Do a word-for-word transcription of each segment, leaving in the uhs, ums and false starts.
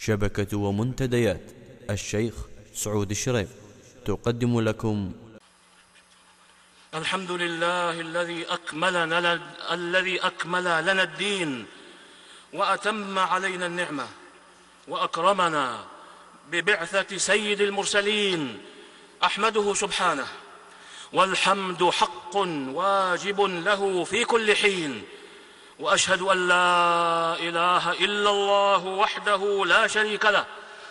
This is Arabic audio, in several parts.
شبكة ومنتديات الشيخ سعود الشريف تقدم لكم الحمد لله الذي أكمل لنا, الذي أكمل لنا الدين وأتم علينا النعمة وأكرمنا ببعثة سيد المرسلين. أحمده سبحانه، والحمد حق واجب له في كل حين، وأشهد أن لا إله إلا الله وحده لا شريك له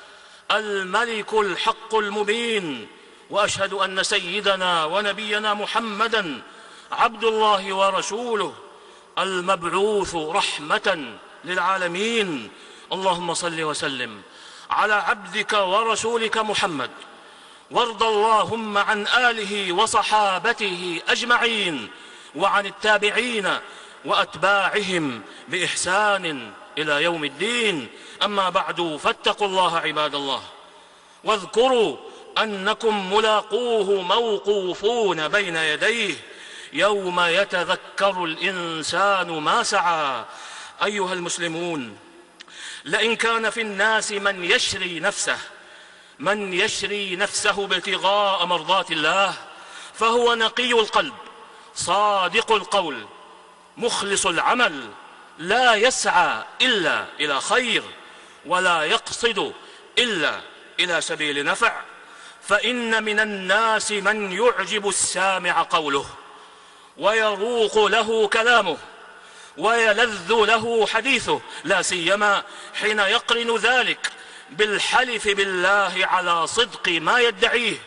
الملك الحق المبين، وأشهد أن سيدنا ونبينا محمدًا عبد الله ورسوله المبعوث رحمة للعالمين. اللهم صل وسلم على عبدك ورسولك محمد، وارض اللهم عن آله وصحابته أجمعين، وعن التابعين وأتباعهم بإحسان إلى يوم الدين. أما بعد، فاتقوا الله عباد الله، واذكروا أنكم ملاقوه موقوفون بين يديه يوم يتذكر الإنسان ما سعى. أيها المسلمون، لئن كان في الناس من يشري نفسه من يشري نفسه بابتغاء مرضات الله، فهو نقي القلب صادق القول مخلص العمل، لا يسعى إلا إلى خير، ولا يقصد إلا إلى سبيل نفع. فإن من الناس من يعجب السامع قوله، ويروق له كلامه، ويلذ له حديثه، لا سيما حين يقرن ذلك بالحلف بالله على صدق ما يدعيه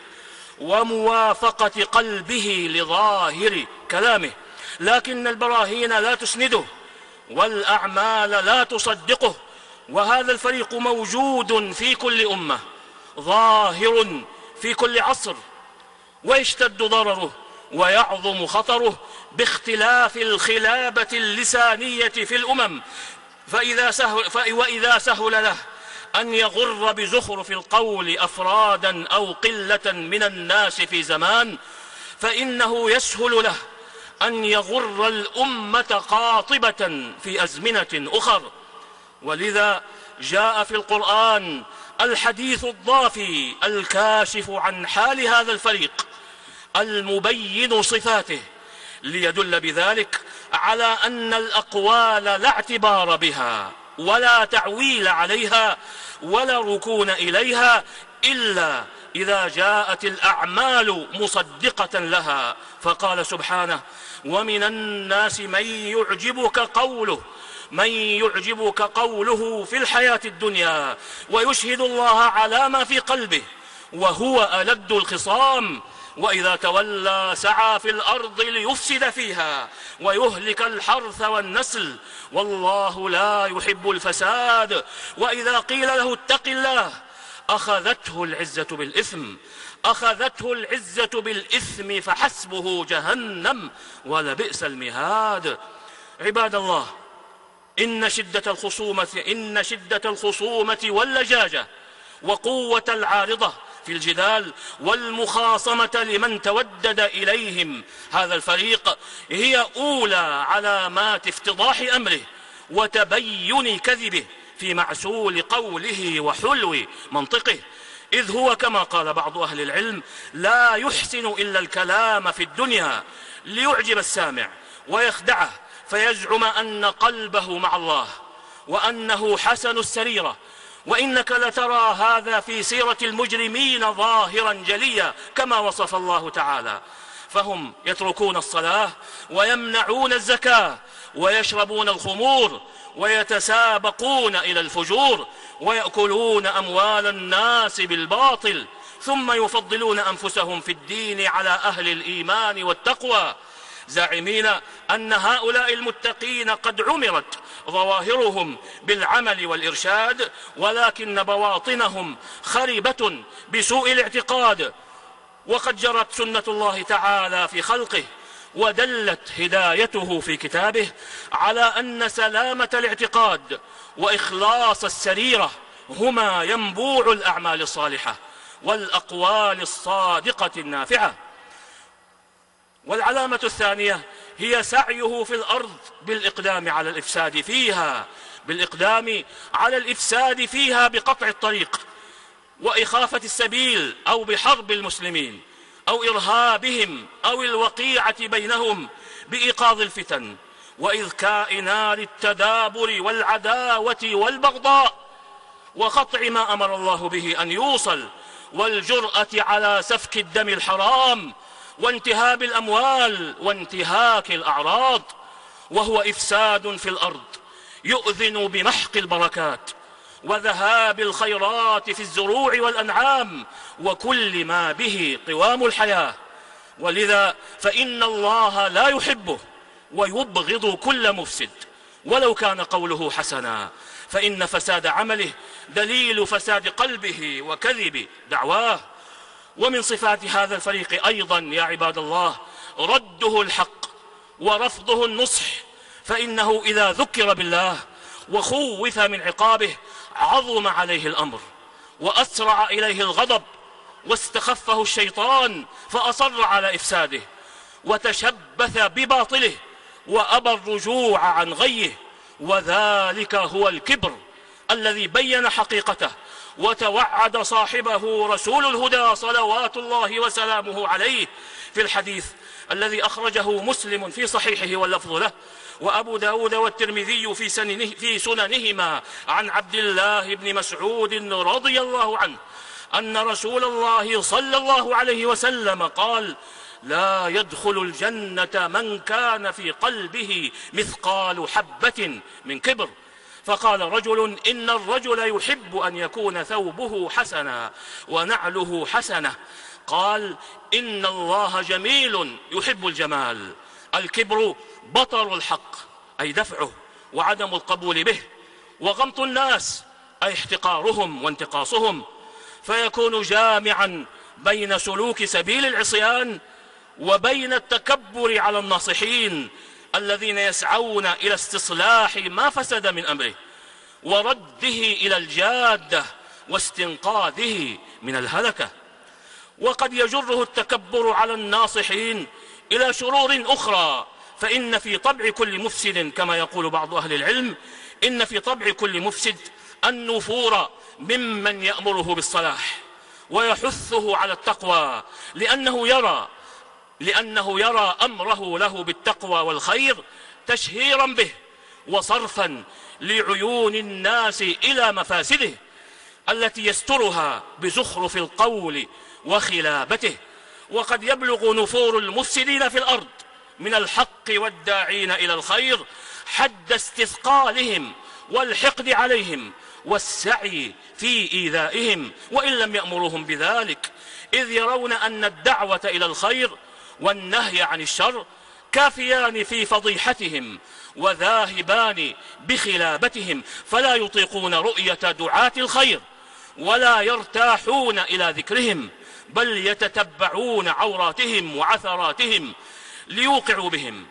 وموافقة قلبه لظاهر كلامه، لكن البراهين لا تسنده والأعمال لا تصدقه. وهذا الفريق موجود في كل أمة، ظاهر في كل عصر، ويشتد ضرره ويعظم خطره باختلاف الخلابة اللسانية في الأمم. فإذا سهل وإذا سهل له أن يغر بزخرف القول أفرادا أو قلة من الناس في زمان، فإنه يسهل له أن يغر الأمة قاطبة في أزمنة أخر. ولذا جاء في القرآن الحديث الضافي الكاشف عن حال هذا الفريق المبين صفاته، ليدل بذلك على أن الأقوال لا اعتبار بها ولا تعويل عليها ولا ركون إليها إلا إذا جاءت الأعمال مصدقة لها. فقال سبحانه: ومن الناس من يعجبك قوله من يعجبك قوله في الحياة الدنيا ويشهد الله على ما في قلبه وهو ألد الخصام، وإذا تولى سعى في الأرض ليفسد فيها ويهلك الحرث والنسل والله لا يحب الفساد. وإذا قيل له اتق الله أخذته العزة بالإثم أخذته العزة بالإثم فحسبه جهنم ولبئس المهاد. عباد الله، إن شدة الخصومة إن شدة الخصومة واللجاجة وقوة العارضة في الجدال والمخاصمة لمن تودد إليهم هذا الفريق هي أولى علامات افتضاح أمره وتبين كذبه في معسول قوله وحلو منطقه، إذ هو كما قال بعض أهل العلم لا يحسن إلا الكلام في الدنيا ليعجب السامع ويخدعه فيزعم أن قلبه مع الله وأنه حسن السريرة. وإنك لترى هذا في سيرة المجرمين ظاهرا جليا كما وصف الله تعالى، فهم يتركون الصلاة ويمنعون الزكاة ويشربون الخمور ويتسابقون إلى الفجور ويأكلون أموال الناس بالباطل، ثم يفضلون أنفسهم في الدين على أهل الإيمان والتقوى، زاعمين أن هؤلاء المتقين قد عمرت ظواهرهم بالعمل والإرشاد، ولكن بواطنهم خربة بسوء الاعتقاد. وقد جرت سنة الله تعالى في خلقه ودلت هدايته في كتابه على أن سلامة الاعتقاد وإخلاص السريرة هما ينبوع الأعمال الصالحة والأقوال الصادقة النافعة. والعلامة الثانية هي سعيه في الأرض بالإقدام على الإفساد فيها بالإقدام على الإفساد فيها بقطع الطريق وإخافة السبيل أو بحرب المسلمين أو إرهابهم أو الوقيعة بينهم بإيقاظ الفتن وإذكاء نار التدابر والعداوة والبغضاء وقطع ما أمر الله به أن يوصل والجرأة على سفك الدم الحرام وانتهاب الأموال وانتهاك الأعراض، وهو إفساد في الأرض يؤذن بمحق البركات وذهاب الخيرات في الزروع والأنعام وكل ما به قوام الحياة. ولذا فإن الله لا يحبه ويبغض كل مفسد ولو كان قوله حسنا، فإن فساد عمله دليل فساد قلبه وكذب دعواه. ومن صفات هذا الفريق أيضا يا عباد الله رده الحق ورفضه النصح، فإنه إذا ذكر بالله وخوف من عقابه عظم عليه الأمر وأسرع إليه الغضب واستخفه الشيطان فأصر على إفساده وتشبث بباطله وأبى الرجوع عن غيه، وذلك هو الكبر الذي بين حقيقته وتوعد صاحبه رسول الهدى صلوات الله وسلامه عليه في الحديث الذي أخرجه مسلم في صحيحه واللفظ له وأبو داود والترمذي في, سننه في سننهما عن عبد الله بن مسعود رضي الله عنه أن رسول الله صلى الله عليه وسلم قال: لا يدخل الجنة من كان في قلبه مثقال حبة من كبر. فقال رجل: إن الرجل يحب أن يكون ثوبه حسنا ونعله حسنة. قال: إن الله جميل يحب الجمال. الكبر بطر الحق أي دفعه وعدم القبول به، وغمط الناس أي احتقارهم وانتقاصهم، فيكون جامعا بين سلوك سبيل العصيان وبين التكبر على الناصحين الذين يسعون إلى استصلاح ما فسد من أمره ورده إلى الجادة واستنقاذه من الهلكة. وقد يجره التكبر على الناصحين إلى شرور أخرى، فإن في طبع كل مفسد كما يقول بعض أهل العلم إن في طبع كل مفسد النفور ممن يأمره بالصلاح ويحثه على التقوى، لأنه يرى لأنه يرى أمره له بالتقوى والخير تشهيرا به وصرفا لعيون الناس إلى مفاسده التي يسترها بزخرف القول وخلابته. وقد يبلغ نفور المفسدين في الأرض من الحق والداعين إلى الخير حد استثقالهم والحقد عليهم والسعي في إيذائهم وإن لم يأمروهم بذلك، إذ يرون أن الدعوة إلى الخير والنهي عن الشر كافيان في فضيحتهم وذاهبان بخلابتهم، فلا يطيقون رؤية دعاة الخير ولا يرتاحون إلى ذكرهم، بل يتتبعون عوراتهم وعثراتهم ليوقعوا بهم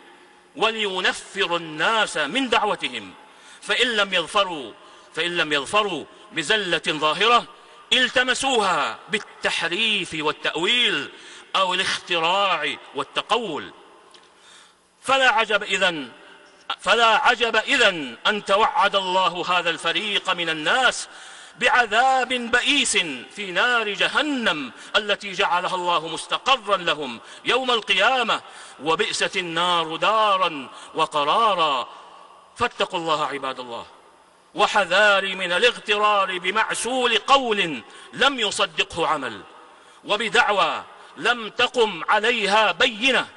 ولينفروا الناس من دعوتهم. فإن لم يظفروا فإن لم يظفروا بزلة ظاهرة التمسوها بالتحريف والتأويل أو الاختراع والتقول. فلا عجب إذن فلا عجب إذن أن توعد الله هذا الفريق من الناس بعذاب بئيس في نار جهنم التي جعلها الله مستقرا لهم يوم القيامة، وبئست النار دارا وقرارا. فاتقوا الله عباد الله، وحذاري من الاغترار بمعسول قول لم يصدقه عمل، وبدعوى لم تقم عليها بينة،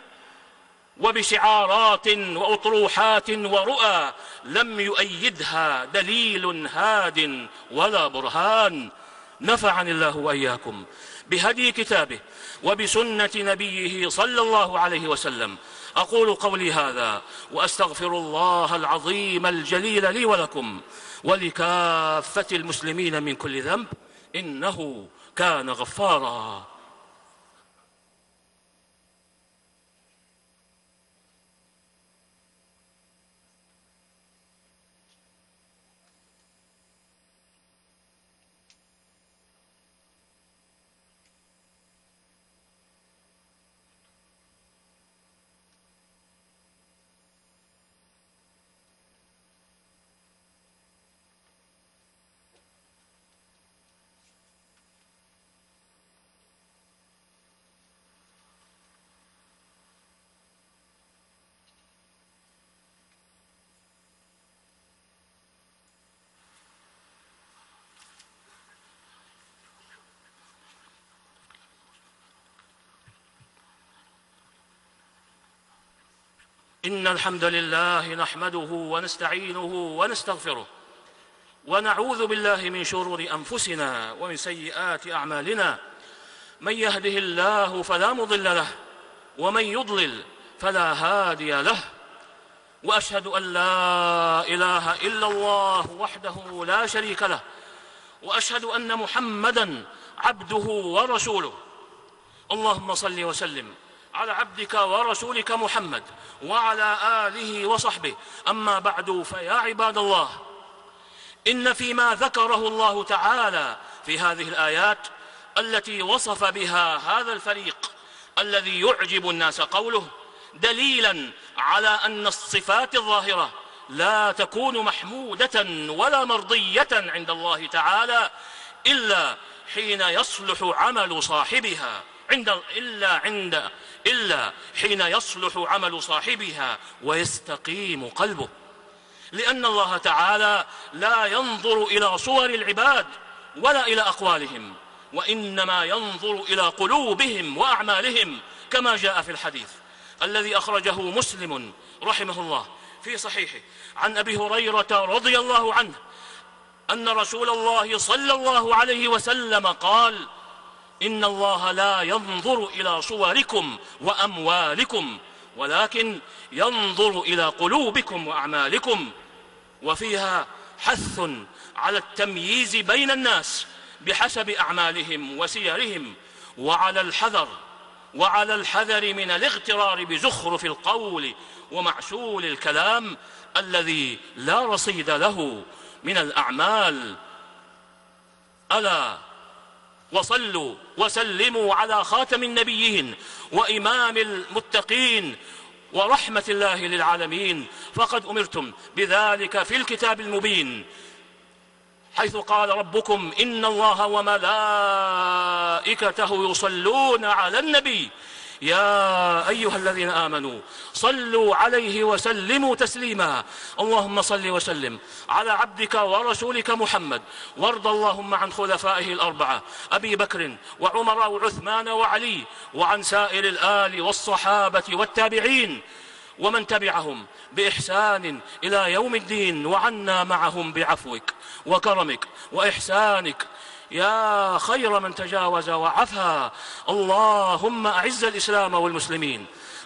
وبشعارات وأطروحات ورؤى لم يؤيدها دليل هاد ولا برهان. نفعني الله وإياكم بهدي كتابه وبسنة نبيه صلى الله عليه وسلم. أقول قولي هذا وأستغفر الله العظيم الجليل لي ولكم ولكافة المسلمين من كل ذنب، إنه كان غفارا. إن الحمد لله نحمده ونستعينه ونستغفره ونعوذ بالله من شرور أنفسنا ومن سيئات أعمالنا. من يهده الله فلا مضل له ومن يضلل فلا هادي له. وأشهد أن لا إله إلا الله وحده لا شريك له، وأشهد أن محمدًا عبده ورسوله. اللهم صل وسلم على عبدك ورسولك محمد وعلى آله وصحبه. أما بعد، فيا عباد الله، إن فيما ذكره الله تعالى في هذه الآيات التي وصف بها هذا الفريق الذي يعجب الناس قوله دليلا على أن الصفات الظاهرة لا تكون محمودة ولا مرضية عند الله تعالى إلا حين يصلح عمل صاحبها عند إلا عند إلا حين يصلح عمل صاحبها ويستقيم قلبه. لأن الله تعالى لا ينظر إلى صور العباد ولا إلى أقوالهم، وإنما ينظر إلى قلوبهم وأعمالهم، كما جاء في الحديث الذي أخرجه مسلم رحمه الله في صحيحه عن أبي هريرة رضي الله عنه أن رسول الله صلى الله عليه وسلم قال: إن الله لا ينظر إلى صوركم وأموالكم ولكن ينظر إلى قلوبكم وأعمالكم. وفيها حث على التمييز بين الناس بحسب أعمالهم وسيرهم، وعلى الحذر وعلى الحذر من الاغترار بزخرف القول ومعسول الكلام الذي لا رصيد له من الأعمال. ألا وصلوا وسلموا على خاتم النبيين وإمام المتقين ورحمة الله للعالمين، فقد أمرتم بذلك في الكتاب المبين، حيث قال ربكم: إن الله وملائكته يصلون على النبي يا أيها الذين آمنوا صلوا عليه وسلموا تسليما. اللهم صل وسلم على عبدك ورسولك محمد، وارض اللهم عن خلفائه الأربعة أبي بكر وعمر وعثمان وعلي، وعن سائر الآل والصحابة والتابعين ومن تبعهم بإحسان إلى يوم الدين، وعنا معهم بعفوك وكرمك وإحسانك يا خير من تجاوز وعفا. اللهم أعز الإسلام والمسلمين،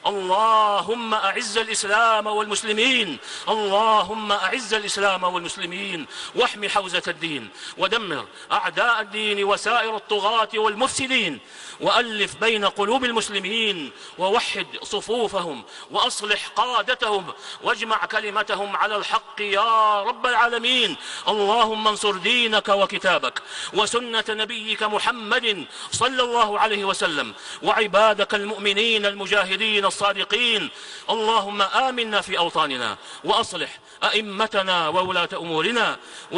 اللهم أعز الإسلام والمسلمين، اللهم أعز الإسلام والمسلمين، واحم حوزة الدين، ودمر أعداء الدين وسائر الطغاة والمفسدين، وألف بين قلوب المسلمين، ووحد صفوفهم، وأصلح قادتهم، واجمع كلمتهم على الحق يا رب العالمين. اللهم انصر دينك وكتابك وسنة نبيك محمد صلى الله عليه وسلم، وعبادك المؤمنين المجاهدين الصادقين. اللهم آمنا في أوطاننا، وأصلح أئمتنا وولاة أمورنا، و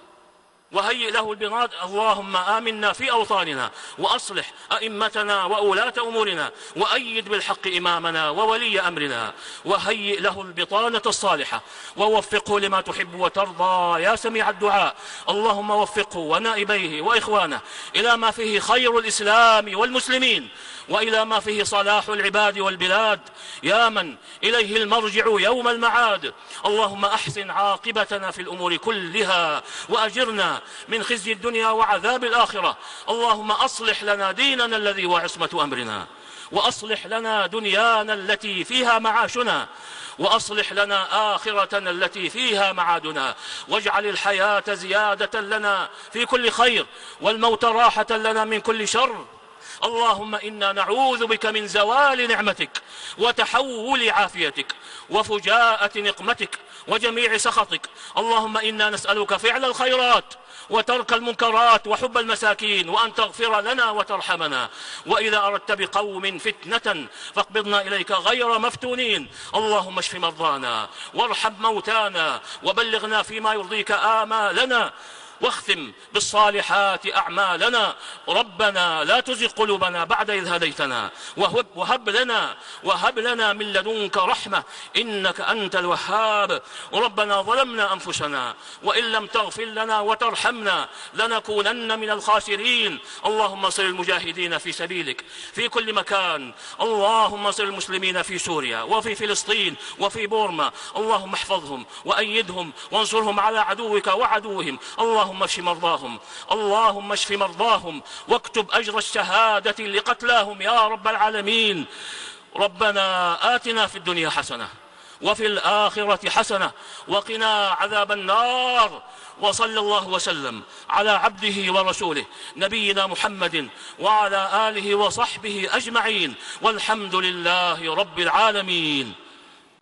وهيئ له البناد. اللهم آمنا في أوطاننا، وأصلح أئمتنا وولاة أمورنا، وأيد بالحق إمامنا وولي أمرنا، وهيئ له البطانة الصالحة، ووفقه لما تحب وترضى يا سميع الدعاء. اللهم وفقه ونائبيه وإخوانه إلى ما فيه خير الإسلام والمسلمين، وإلى ما فيه صلاح العباد والبلاد، يا من إليه المرجع يوم المعاد. اللهم أحسن عاقبتنا في الأمور كلها، وأجرنا من خزي الدنيا وعذاب الآخرة. اللهم أصلح لنا ديننا الذي هو عصمة أمرنا، وأصلح لنا دنيانا التي فيها معاشنا، وأصلح لنا آخرتنا التي فيها معادنا، واجعل الحياة زيادة لنا في كل خير، والموت راحة لنا من كل شر. اللهم إنا نعوذ بك من زوال نعمتك وتحول عافيتك وفجاءة نقمتك وجميع سخطك. اللهم إنا نسألك فعل الخيرات وترك المنكرات وحب المساكين، وأن تغفر لنا وترحمنا، وإذا أردت بقوم فتنة فاقبضنا إليك غير مفتونين. اللهم اشف مرضانا وارحم موتانا، وبلغنا فيما يرضيك آمالنا. واختم بالصالحات أعمالنا. ربنا لا تزغ قلوبنا بعد إذ هديتنا وهب, وهب لنا وهب لنا من لدنك رحمة إنك أنت الوهاب. ربنا ظلمنا أنفسنا وإن لم تغفر لنا وترحمنا لنكونن من الخاسرين. اللهم انصر المجاهدين في سبيلك في كل مكان. اللهم انصر المسلمين في سوريا وفي فلسطين وفي بورما. اللهم احفظهم وأيدهم وانصرهم على عدوك وعدوهم. اللهم اشف مرضاهم اللهم اشف مرضاهم واكتب أجر الشهادة لقتلاهم يا رب العالمين. ربنا آتنا في الدنيا حسنة وفي الآخرة حسنة وقنا عذاب النار. وصلى الله وسلم على عبده ورسوله نبينا محمد وعلى آله وصحبه أجمعين والحمد لله رب العالمين.